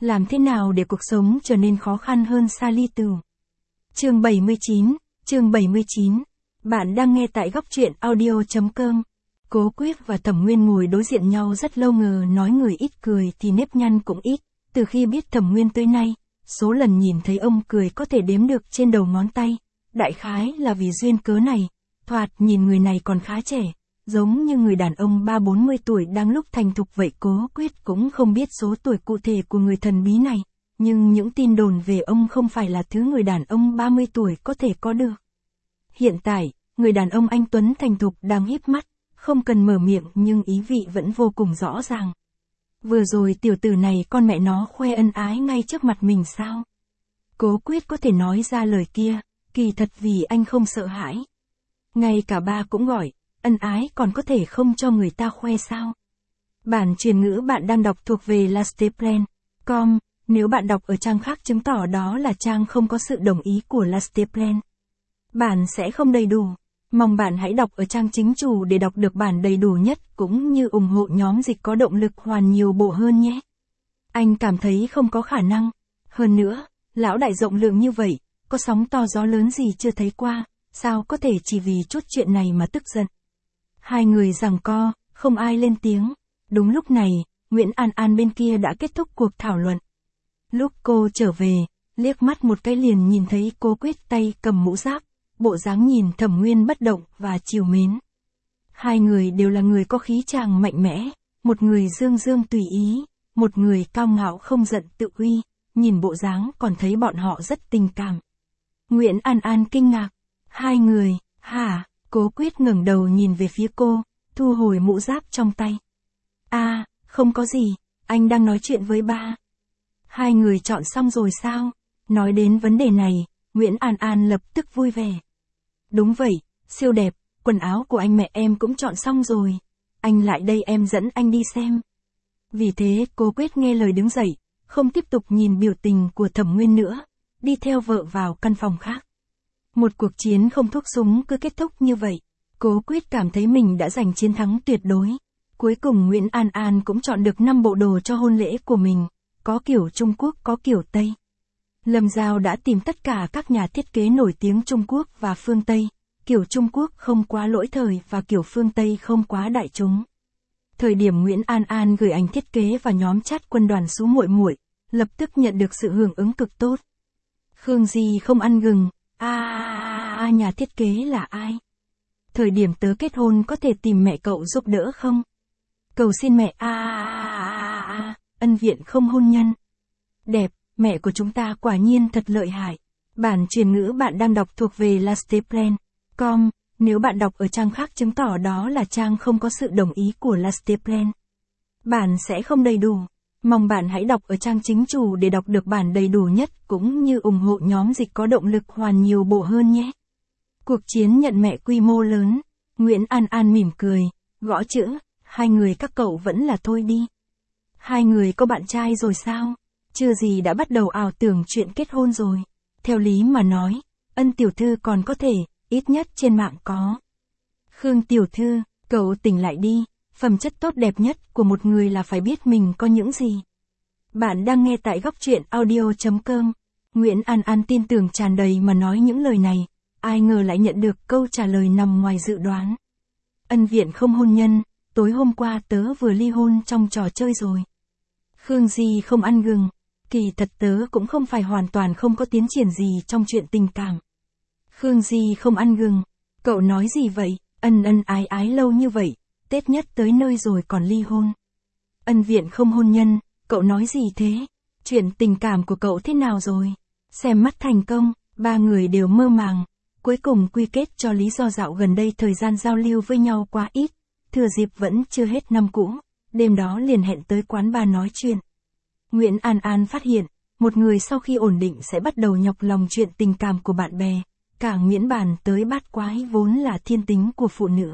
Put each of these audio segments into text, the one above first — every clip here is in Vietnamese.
Làm thế nào để cuộc sống trở nên khó khăn hơn Sally Tù? Chương 79. Bạn đang nghe tại góc truyện audio.com. Cố Quyết và Thẩm Nguyên ngồi đối diện nhau rất lâu, ngờ nói người ít cười thì nếp nhăn cũng ít. Từ khi biết Thẩm Nguyên tới nay, số lần nhìn thấy ông cười có thể đếm được trên đầu ngón tay. Đại khái là vì duyên cớ này, thoạt nhìn người này còn khá trẻ, giống như người đàn ông 30-40 tuổi đang lúc thành thục vậy. Cố Quyết cũng không biết số tuổi cụ thể của người thần bí này, nhưng những tin đồn về ông không phải là thứ người đàn ông 30 tuổi có thể có được. Hiện tại, người đàn ông anh tuấn thành thục đang híp mắt, không cần mở miệng nhưng ý vị vẫn vô cùng rõ ràng. Vừa rồi tiểu tử này con mẹ nó khoe ân ái ngay trước mặt mình sao? Cố Quyết có thể nói ra lời kia, kỳ thật vì anh không sợ hãi. Ngay cả ba cũng gọi, ân ái còn có thể không cho người ta khoe sao? Bản truyền ngữ bạn đang đọc thuộc về lasteplan.com, nếu bạn đọc ở trang khác chứng tỏ đó là trang không có sự đồng ý của Lasteplan. Bản sẽ không đầy đủ. Mong bạn hãy đọc ở trang chính chủ để đọc được bản đầy đủ nhất cũng như ủng hộ nhóm dịch có động lực hoàn nhiều bộ hơn nhé. Anh cảm thấy không có khả năng. Hơn nữa, lão đại rộng lượng như vậy, có sóng to gió lớn gì chưa thấy qua, sao có thể chỉ vì chút chuyện này mà tức giận. Hai người giằng co, không ai lên tiếng. Đúng lúc này, Nguyễn An An bên kia đã kết thúc cuộc thảo luận. Lúc cô trở về, liếc mắt một cái liền nhìn thấy Cố Quyết tay cầm mũ giáp, bộ dáng nhìn Thẩm Nguyên bất động và trìu mến. Hai người đều là người có khí chàng mạnh mẽ, một người dương dương tùy ý, một người cao ngạo không giận tự uy, nhìn bộ dáng còn thấy bọn họ rất tình cảm. Nguyễn An An kinh ngạc, hai người, hả? Cố Quyết ngẩng đầu nhìn về phía cô, thu hồi mũ giáp trong tay. Không có gì, anh đang nói chuyện với ba. Hai người chọn xong rồi sao? Nói đến vấn đề này, Nguyễn An An lập tức vui vẻ. Đúng vậy, siêu đẹp, quần áo của anh mẹ em cũng chọn xong rồi. Anh lại đây em dẫn anh đi xem. Vì thế Cố Quyết nghe lời đứng dậy, không tiếp tục nhìn biểu tình của Thẩm Nguyên nữa, đi theo vợ vào căn phòng khác. Một cuộc chiến không thuốc súng cứ kết thúc như vậy, Cố Quyết cảm thấy mình đã giành chiến thắng tuyệt đối. Cuối cùng Nguyễn An An cũng chọn được 5 bộ đồ cho hôn lễ của mình, có kiểu Trung Quốc có kiểu Tây. Lâm Giao đã tìm tất cả các nhà thiết kế nổi tiếng Trung Quốc và phương Tây, kiểu Trung Quốc không quá lỗi thời và kiểu phương Tây không quá đại chúng. Thời điểm Nguyễn An An gửi ảnh thiết kế vào nhóm chat quân đoàn Sú Muội Muội, lập tức nhận được sự hưởng ứng cực tốt. Khương Di không ăn gừng, nhà thiết kế là ai? Thời điểm tớ kết hôn có thể tìm mẹ cậu giúp đỡ không? Cầu xin mẹ ân viện không hôn nhân. Đẹp, mẹ của chúng ta quả nhiên thật lợi hại. Bản truyền ngữ bạn đang đọc thuộc về lasteplan.com, nếu bạn đọc ở trang khác chứng tỏ đó là trang không có sự đồng ý của Lasteplan. Bản sẽ không đầy đủ. Mong bạn hãy đọc ở trang chính chủ để đọc được bản đầy đủ nhất cũng như ủng hộ nhóm dịch có động lực hoàn nhiều bộ hơn nhé. Cuộc chiến nhận mẹ quy mô lớn. Nguyễn An An mỉm cười, gõ chữ, hai người các cậu vẫn là thôi đi. Hai người có bạn trai rồi sao? Chưa gì đã bắt đầu ảo tưởng chuyện kết hôn rồi. Theo lý mà nói, Ân tiểu thư còn có thể, ít nhất trên mạng có. Khương tiểu thư, cậu tỉnh lại đi, phẩm chất tốt đẹp nhất của một người là phải biết mình có những gì. Bạn đang nghe tại góc truyện audio.com. Nguyễn An An tin tưởng tràn đầy mà nói những lời này, ai ngờ lại nhận được câu trả lời nằm ngoài dự đoán. Ân viện không hôn nhân, tối hôm qua tớ vừa ly hôn trong trò chơi rồi. Khương Di không ăn gừng, kỳ thật tớ cũng không phải hoàn toàn không có tiến triển gì trong chuyện tình cảm. Khương Di không ăn gừng, cậu nói gì vậy? Ân ái ái lâu như vậy, Tết nhất tới nơi rồi còn ly hôn. Ân viện không hôn nhân, cậu nói gì thế? Chuyện tình cảm của cậu thế nào rồi? Xem mắt thành công, ba người đều mơ màng. Cuối cùng quy kết cho lý do dạo gần đây thời gian giao lưu với nhau quá ít, thừa dịp vẫn chưa hết năm cũ, đêm đó liền hẹn tới quán bar nói chuyện. Nguyễn An An phát hiện, một người sau khi ổn định sẽ bắt đầu nhọc lòng chuyện tình cảm của bạn bè, càng miễn bàn tới bát quái vốn là thiên tính của phụ nữ.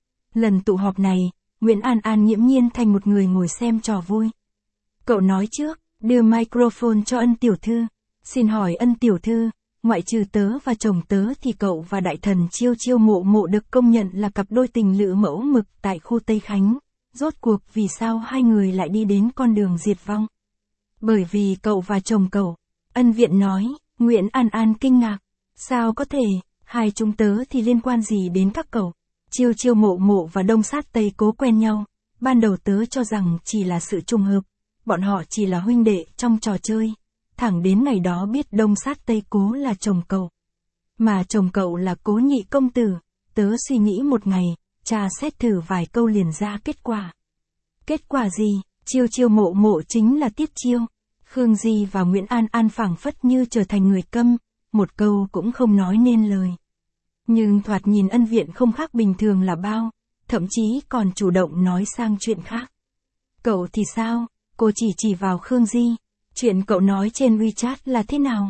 Lần tụ họp này, Nguyễn An An nghiễm nhiên thành một người ngồi xem trò vui. Cậu nói trước, đưa microphone cho Ân tiểu thư. Xin hỏi Ân tiểu thư, ngoại trừ tớ và chồng tớ thì cậu và đại thần Chiêu Chiêu Mộ Mộ được công nhận là cặp đôi tình lữ mẫu mực tại khu Tây Khánh. Rốt cuộc vì sao hai người lại đi đến con đường diệt vong? Bởi vì cậu và chồng cậu. Ân Viện nói. Nguyễn An An kinh ngạc. Sao có thể, hai chúng tớ thì liên quan gì đến các cậu? Chiêu Chiêu Mộ Mộ và Đông Sát Tây Cố quen nhau. Ban đầu tớ cho rằng chỉ là sự trùng hợp. Bọn họ chỉ là huynh đệ trong trò chơi. Thẳng đến ngày đó biết Đông Sát Tây Cố là chồng cậu. Mà chồng cậu là Cố Nhị công tử. Tớ suy nghĩ một ngày, tra xét thử vài câu liền ra kết quả. Kết quả gì? Chiêu Chiêu Mộ Mộ chính là Tiết Chiêu. Khương Di và Nguyễn An An phảng phất như trở thành người câm, một câu cũng không nói nên lời. Nhưng thoạt nhìn Ân Viện không khác bình thường là bao, thậm chí còn chủ động nói sang chuyện khác. Cậu thì sao? Cô chỉ vào Khương Di. Chuyện cậu nói trên WeChat là thế nào?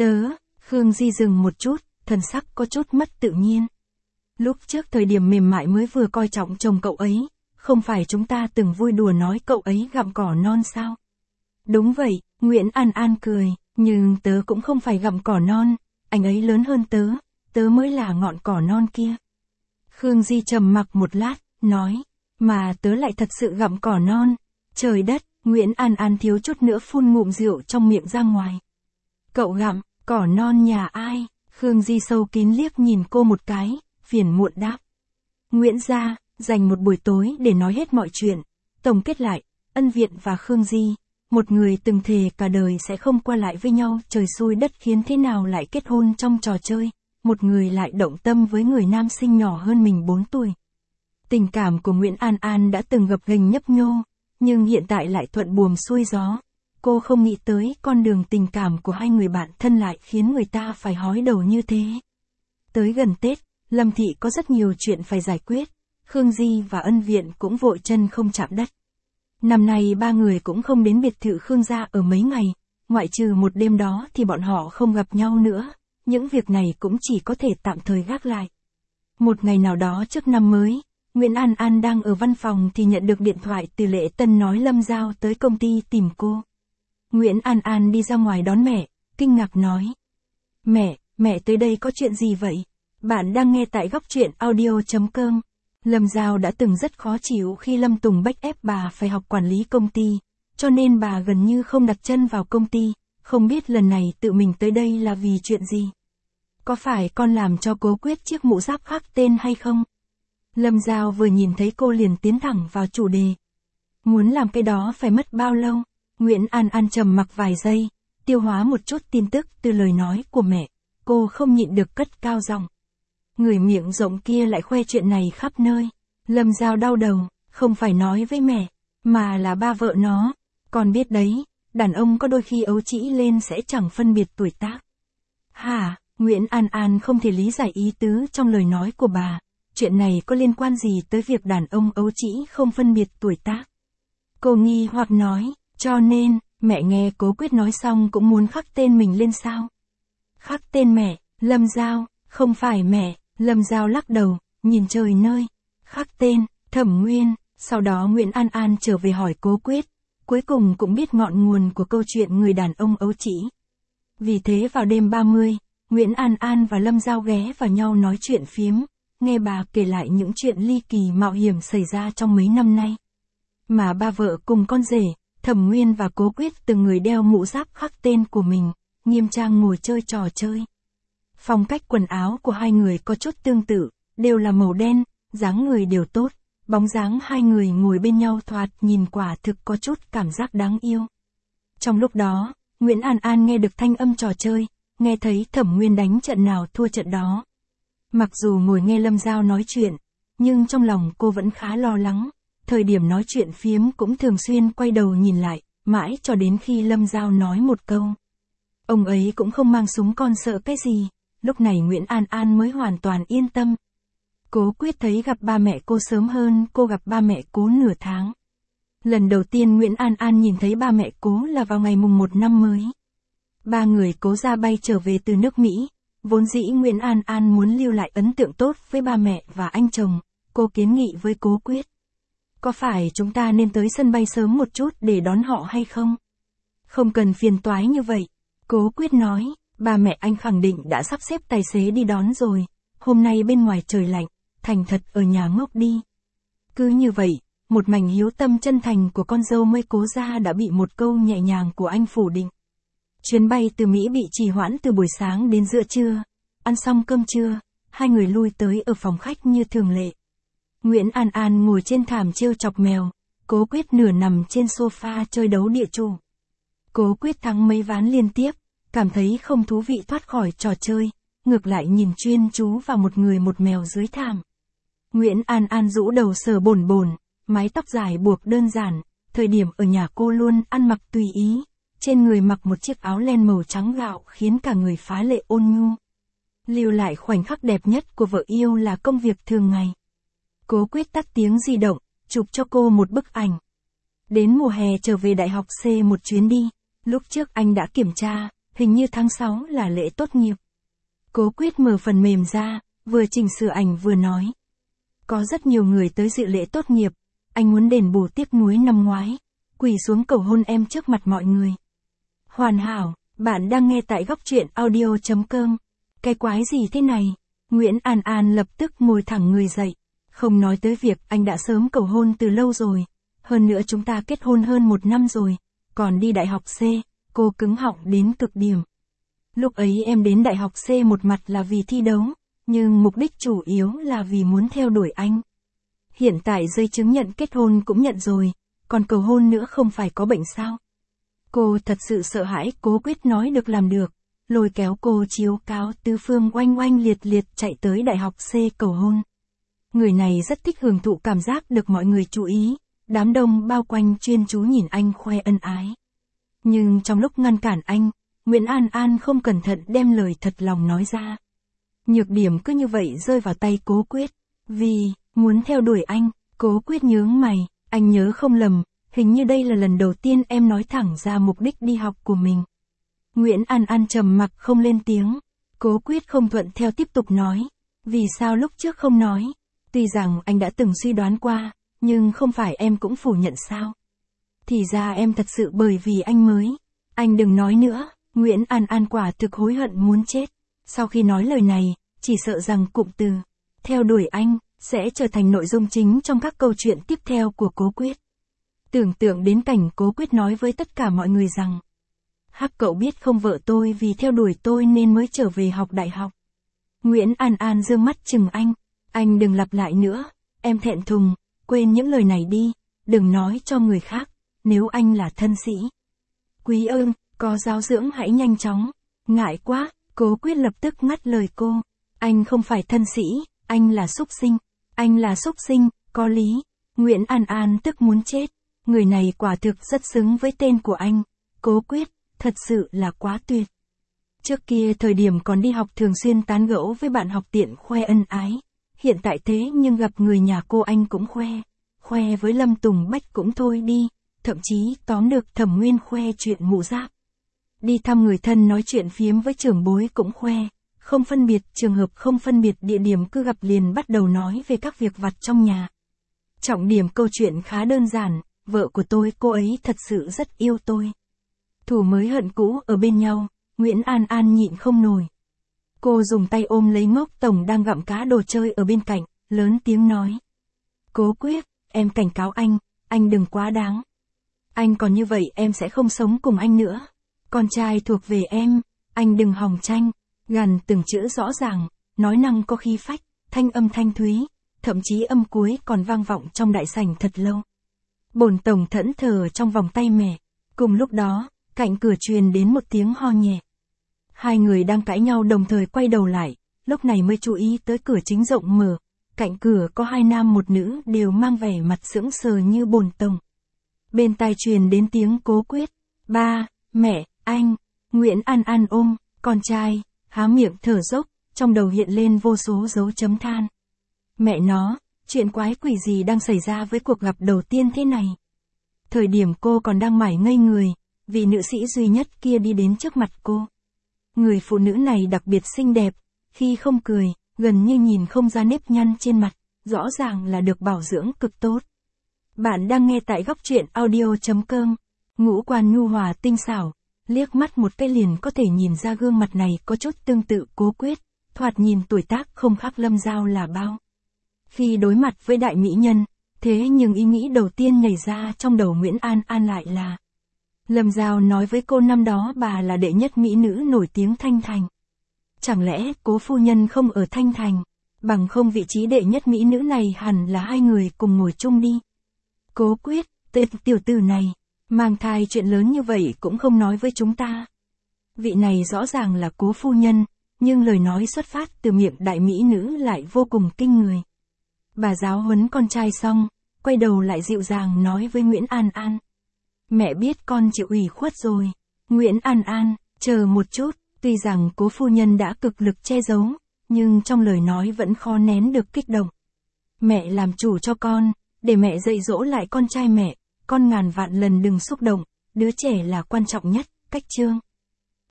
Khương Di dừng một chút, thần sắc có chút mất tự nhiên. Lúc trước thời điểm mềm mại mới vừa coi trọng chồng cậu ấy, không phải chúng ta từng vui đùa nói cậu ấy gặm cỏ non sao? Đúng vậy, Nguyễn An An cười, nhưng tớ cũng không phải gặm cỏ non, anh ấy lớn hơn tớ mới là ngọn cỏ non kia. Khương Di trầm mặc một lát, nói, mà tớ lại thật sự gặm cỏ non. Trời đất, Nguyễn An An thiếu chút nữa phun ngụm rượu trong miệng ra ngoài. Cậu gặm, cỏ non nhà ai? Khương Di sâu kín liếc nhìn cô một cái, phiền muộn đáp. Nguyễn gia, dành một buổi tối để nói hết mọi chuyện. Tổng kết lại, Ân Viện và Khương Di, một người từng thề cả đời sẽ không qua lại với nhau, trời xui đất khiến thế nào lại kết hôn trong trò chơi. Một người lại động tâm với người nam sinh nhỏ hơn mình 4 tuổi. Tình cảm của Nguyễn An An đã từng gập ghềnh nhấp nhô, nhưng hiện tại lại thuận buồm xuôi gió. Cô không nghĩ tới con đường tình cảm của hai người bạn thân lại khiến người ta phải hói đầu như thế. Tới gần Tết, Lâm Thị có rất nhiều chuyện phải giải quyết, Khương Di và Ân Viện cũng vội chân không chạm đất. Năm nay ba người cũng không đến biệt thự Khương gia ở mấy ngày, ngoại trừ một đêm đó thì bọn họ không gặp nhau nữa, những việc này cũng chỉ có thể tạm thời gác lại. Một ngày nào đó trước năm mới, Nguyễn An An đang ở văn phòng thì nhận được điện thoại từ Lệ Tân nói Lâm Giao tới công ty tìm cô. Nguyễn An An đi ra ngoài đón mẹ, kinh ngạc nói. Mẹ tới đây có chuyện gì vậy? Bạn đang nghe tại góc truyện audio.com. Lâm Giao đã từng rất khó chịu khi Lâm Tùng bách ép bà phải học quản lý công ty, cho nên bà gần như không đặt chân vào công ty, không biết lần này tự mình tới đây là vì chuyện gì. Có phải con làm cho Cố Quyết chiếc mũ giáp khác tên hay không? Lâm Giao vừa nhìn thấy cô liền tiến thẳng vào chủ đề. Muốn làm cái đó phải mất bao lâu? Nguyễn An An trầm mặc vài giây, tiêu hóa một chút tin tức từ lời nói của mẹ, cô không nhịn được cất cao giọng. Người miệng rộng kia lại khoe chuyện này khắp nơi. Lâm Giao đau đầu, không phải nói với mẹ, mà là ba vợ nó. Con biết đấy, đàn ông có đôi khi ấu trĩ lên sẽ chẳng phân biệt tuổi tác. Hả? Nguyễn An An không thể lý giải ý tứ trong lời nói của bà. Chuyện này có liên quan gì tới việc đàn ông ấu trĩ không phân biệt tuổi tác? Cô nghi hoặc nói, cho nên, mẹ nghe Cố Quyết nói xong cũng muốn khắc tên mình lên sao? Khắc tên mẹ, Lâm Giao, không phải mẹ. Lâm Giao lắc đầu, nhìn trời nơi. Khắc tên, Thẩm Nguyên. Sau đó Nguyễn An An trở về hỏi Cố Quyết. Cuối cùng cũng biết ngọn nguồn của câu chuyện người đàn ông ấu trĩ. Vì thế vào đêm 30, Nguyễn An An và Lâm Giao ghé vào nhau nói chuyện phiếm, nghe bà kể lại những chuyện ly kỳ mạo hiểm xảy ra trong mấy năm nay. Mà ba vợ cùng con rể, Thẩm Nguyên và Cố Quyết từng người đeo mũ giáp khắc tên của mình, nghiêm trang ngồi chơi trò chơi. Phong cách quần áo của hai người có chút tương tự, đều là màu đen, dáng người đều tốt, bóng dáng hai người ngồi bên nhau thoạt nhìn quả thực có chút cảm giác đáng yêu. Trong lúc đó, Nguyễn An An nghe được thanh âm trò chơi, nghe thấy Thẩm Nguyên đánh trận nào thua trận đó. Mặc dù ngồi nghe Lâm Giao nói chuyện, nhưng trong lòng cô vẫn khá lo lắng, thời điểm nói chuyện phiếm cũng thường xuyên quay đầu nhìn lại, mãi cho đến khi Lâm Giao nói một câu. Ông ấy cũng không mang súng con sợ cái gì. Lúc này Nguyễn An An mới hoàn toàn yên tâm. Cố Quyết thấy gặp ba mẹ cô sớm hơn cô gặp ba mẹ Cố nửa tháng. Lần đầu tiên Nguyễn An An nhìn thấy ba mẹ Cố là vào ngày mùng 1 năm mới. Ba người Cố ra bay trở về từ nước Mỹ. Vốn dĩ Nguyễn An An muốn lưu lại ấn tượng tốt với ba mẹ và anh chồng. Cô kiến nghị với Cố Quyết. Có phải chúng ta nên tới sân bay sớm một chút để đón họ hay không? Không cần phiền toái như vậy. Cố Quyết nói. Ba mẹ anh khẳng định đã sắp xếp tài xế đi đón rồi, hôm nay bên ngoài trời lạnh, thành thật ở nhà ngốc đi. Cứ như vậy, một mảnh hiếu tâm chân thành của con dâu mới Cố gia đã bị một câu nhẹ nhàng của anh phủ định. Chuyến bay từ Mỹ bị trì hoãn từ buổi sáng đến giữa trưa. Ăn xong cơm trưa, hai người lui tới ở phòng khách như thường lệ. Nguyễn An An ngồi trên thảm trêu chọc mèo, Cố Quyết nửa nằm trên sofa chơi đấu địa chủ. Cố Quyết thắng mấy ván liên tiếp, cảm thấy không thú vị thoát khỏi trò chơi, ngược lại nhìn chuyên chú vào một người một mèo dưới thảm. Nguyễn An An rũ đầu sờ bồn bồn, mái tóc dài buộc đơn giản, thời điểm ở nhà cô luôn ăn mặc tùy ý, trên người mặc một chiếc áo len màu trắng gạo khiến cả người phá lệ ôn nhu. Lưu lại khoảnh khắc đẹp nhất của vợ yêu là công việc thường ngày. Cố Quyết tắt tiếng di động, chụp cho cô một bức ảnh. Đến mùa hè trở về đại học C một chuyến đi, lúc trước anh đã kiểm tra, hình như tháng 6 là lễ tốt nghiệp. Cố Quyết mở phần mềm ra, vừa chỉnh sửa ảnh vừa nói. Có rất nhiều người tới dự lễ tốt nghiệp, anh muốn đền bù tiếc nuối năm ngoái, quỳ xuống cầu hôn em trước mặt mọi người. Hoàn hảo, bạn đang nghe tại góc truyện audio.com. Cái quái gì thế này? Nguyễn An An lập tức ngồi thẳng người dậy. Không nói tới việc anh đã sớm cầu hôn từ lâu rồi. Hơn nữa chúng ta kết hôn hơn 1 năm rồi. Còn đi đại học C, cô cứng họng đến cực điểm. Lúc ấy em đến đại học C một mặt là vì thi đấu, nhưng mục đích chủ yếu là vì muốn theo đuổi anh. Hiện tại giấy chứng nhận kết hôn cũng nhận rồi, còn cầu hôn nữa không phải có bệnh sao? Cô thật sự sợ hãi Cố Quyết nói được làm được, lôi kéo cô chiếu cáo tứ phương oanh oanh liệt liệt chạy tới đại học C cầu hôn. Người này rất thích hưởng thụ cảm giác được mọi người chú ý, đám đông bao quanh chuyên chú nhìn anh khoe ân ái. Nhưng trong lúc ngăn cản anh, Nguyễn An An không cẩn thận đem lời thật lòng nói ra. Nhược điểm cứ như vậy rơi vào tay Cố Quyết. Vì, muốn theo đuổi anh, Cố Quyết nhướng mày, anh nhớ không lầm, hình như đây là lần đầu tiên em nói thẳng ra mục đích đi học của mình. Nguyễn An An trầm mặc không lên tiếng. Cố Quyết không thuận theo tiếp tục nói. Vì sao lúc trước không nói? Tuy rằng anh đã từng suy đoán qua, nhưng không phải em cũng phủ nhận sao? Thì ra em thật sự bởi vì anh mới. Anh đừng nói nữa. Nguyễn An An quả thực hối hận muốn chết. Sau khi nói lời này, chỉ sợ rằng cụm từ theo đuổi anh sẽ trở thành nội dung chính trong các câu chuyện tiếp theo của Cố Quyết. Tưởng tượng đến cảnh Cố Quyết nói với tất cả mọi người rằng: Hắc cậu biết không, vợ tôi vì theo đuổi tôi nên mới trở về học đại học. Nguyễn An An dương mắt chừng anh đừng lặp lại nữa, em thẹn thùng, quên những lời này đi, đừng nói cho người khác, nếu anh là thân sĩ. Quý ơn, có giáo dưỡng hãy nhanh chóng. Ngại quá, Cố Quyết lập tức ngắt lời cô. Anh không phải thân sĩ, anh là súc sinh. Anh là súc sinh, có lý. Nguyễn An An tức muốn chết. Người này quả thực rất xứng với tên của anh. Cố Quyết, thật sự là quá tuyệt. Trước kia thời điểm còn đi học thường xuyên tán gẫu với bạn học tiện khoe ân ái. Hiện tại thế nhưng gặp người nhà cô anh cũng khoe. Khoe với Lâm Tùng Bách cũng thôi đi. Thậm chí tóm được Thẩm Nguyên khoe chuyện mụ giáp. Đi thăm người thân nói chuyện phiếm với trưởng bối cũng khoe. Không phân biệt trường hợp, không phân biệt địa điểm, cứ gặp liền bắt đầu nói về các việc vặt trong nhà. Trọng điểm câu chuyện khá đơn giản, vợ của tôi, cô ấy thật sự rất yêu tôi. Thù mới hận cũ ở bên nhau, Nguyễn An An nhịn không nổi. Cô dùng tay ôm lấy Ngốc Tổng đang gặm cá đồ chơi ở bên cạnh, lớn tiếng nói. Cố Quyết, em cảnh cáo anh đừng quá đáng. Anh còn như vậy em sẽ không sống cùng anh nữa. Con trai thuộc về em, anh đừng hòng tranh. Gằn từng chữ rõ ràng, nói năng có khí phách, thanh âm thanh thúy, thậm chí âm cuối còn vang vọng trong đại sảnh thật lâu. Bổn tổng thẫn thờ trong vòng tay mẹ. Cùng lúc đó, cạnh cửa truyền đến một tiếng ho nhẹ. Hai người đang cãi nhau đồng thời quay đầu lại, lúc này mới chú ý tới cửa chính rộng mở. Cạnh cửa có 2 nam 1 nữ đều mang vẻ mặt sững sờ như bổn tổng. Bên tai truyền đến tiếng Cố Quyết. Ba, mẹ, anh. Nguyễn An An ôm con trai, há miệng thở dốc, trong đầu hiện lên vô số dấu chấm than. Mẹ nó, chuyện quái quỷ gì đang xảy ra với cuộc gặp đầu tiên thế này? Thời điểm cô còn đang mải ngây người, vị nữ sĩ duy nhất kia đi đến trước mặt cô. Người phụ nữ này đặc biệt xinh đẹp, khi không cười, gần như nhìn không ra nếp nhăn trên mặt, rõ ràng là được bảo dưỡng cực tốt. Bạn đang nghe tại góc truyện audio.com. Ngũ quan nhu hòa tinh xảo, liếc mắt một cái liền có thể nhìn ra gương mặt này có chút tương tự Cố Quyết, thoạt nhìn tuổi tác không khác Lâm Giao là bao. Khi đối mặt với đại mỹ nhân, Thế nhưng ý nghĩ đầu tiên nhảy ra trong đầu Nguyễn An An lại là Lâm Giao nói với cô năm đó bà là đệ nhất mỹ nữ nổi tiếng Thanh Thành. Chẳng lẽ Cố phu nhân không ở Thanh Thành, bằng không vị trí đệ nhất mỹ nữ này hẳn là hai người cùng ngồi chung đi. Cố Quyết, tiểu tử này, mang thai chuyện lớn như vậy cũng không nói với chúng ta. Vị này rõ ràng là Cố phu nhân, nhưng lời nói xuất phát từ miệng đại mỹ nữ lại vô cùng kinh người. Bà giáo huấn con trai xong, quay đầu lại dịu dàng nói với Nguyễn An An. Mẹ biết con chịu ủy khuất rồi. Nguyễn An An, chờ một chút, tuy rằng Cố phu nhân đã cực lực che giấu, nhưng trong lời nói vẫn khó nén được kích động. Mẹ làm chủ cho con, để mẹ dạy dỗ lại con trai mẹ, con ngàn vạn lần đừng xúc động, đứa trẻ là quan trọng nhất, cách chương.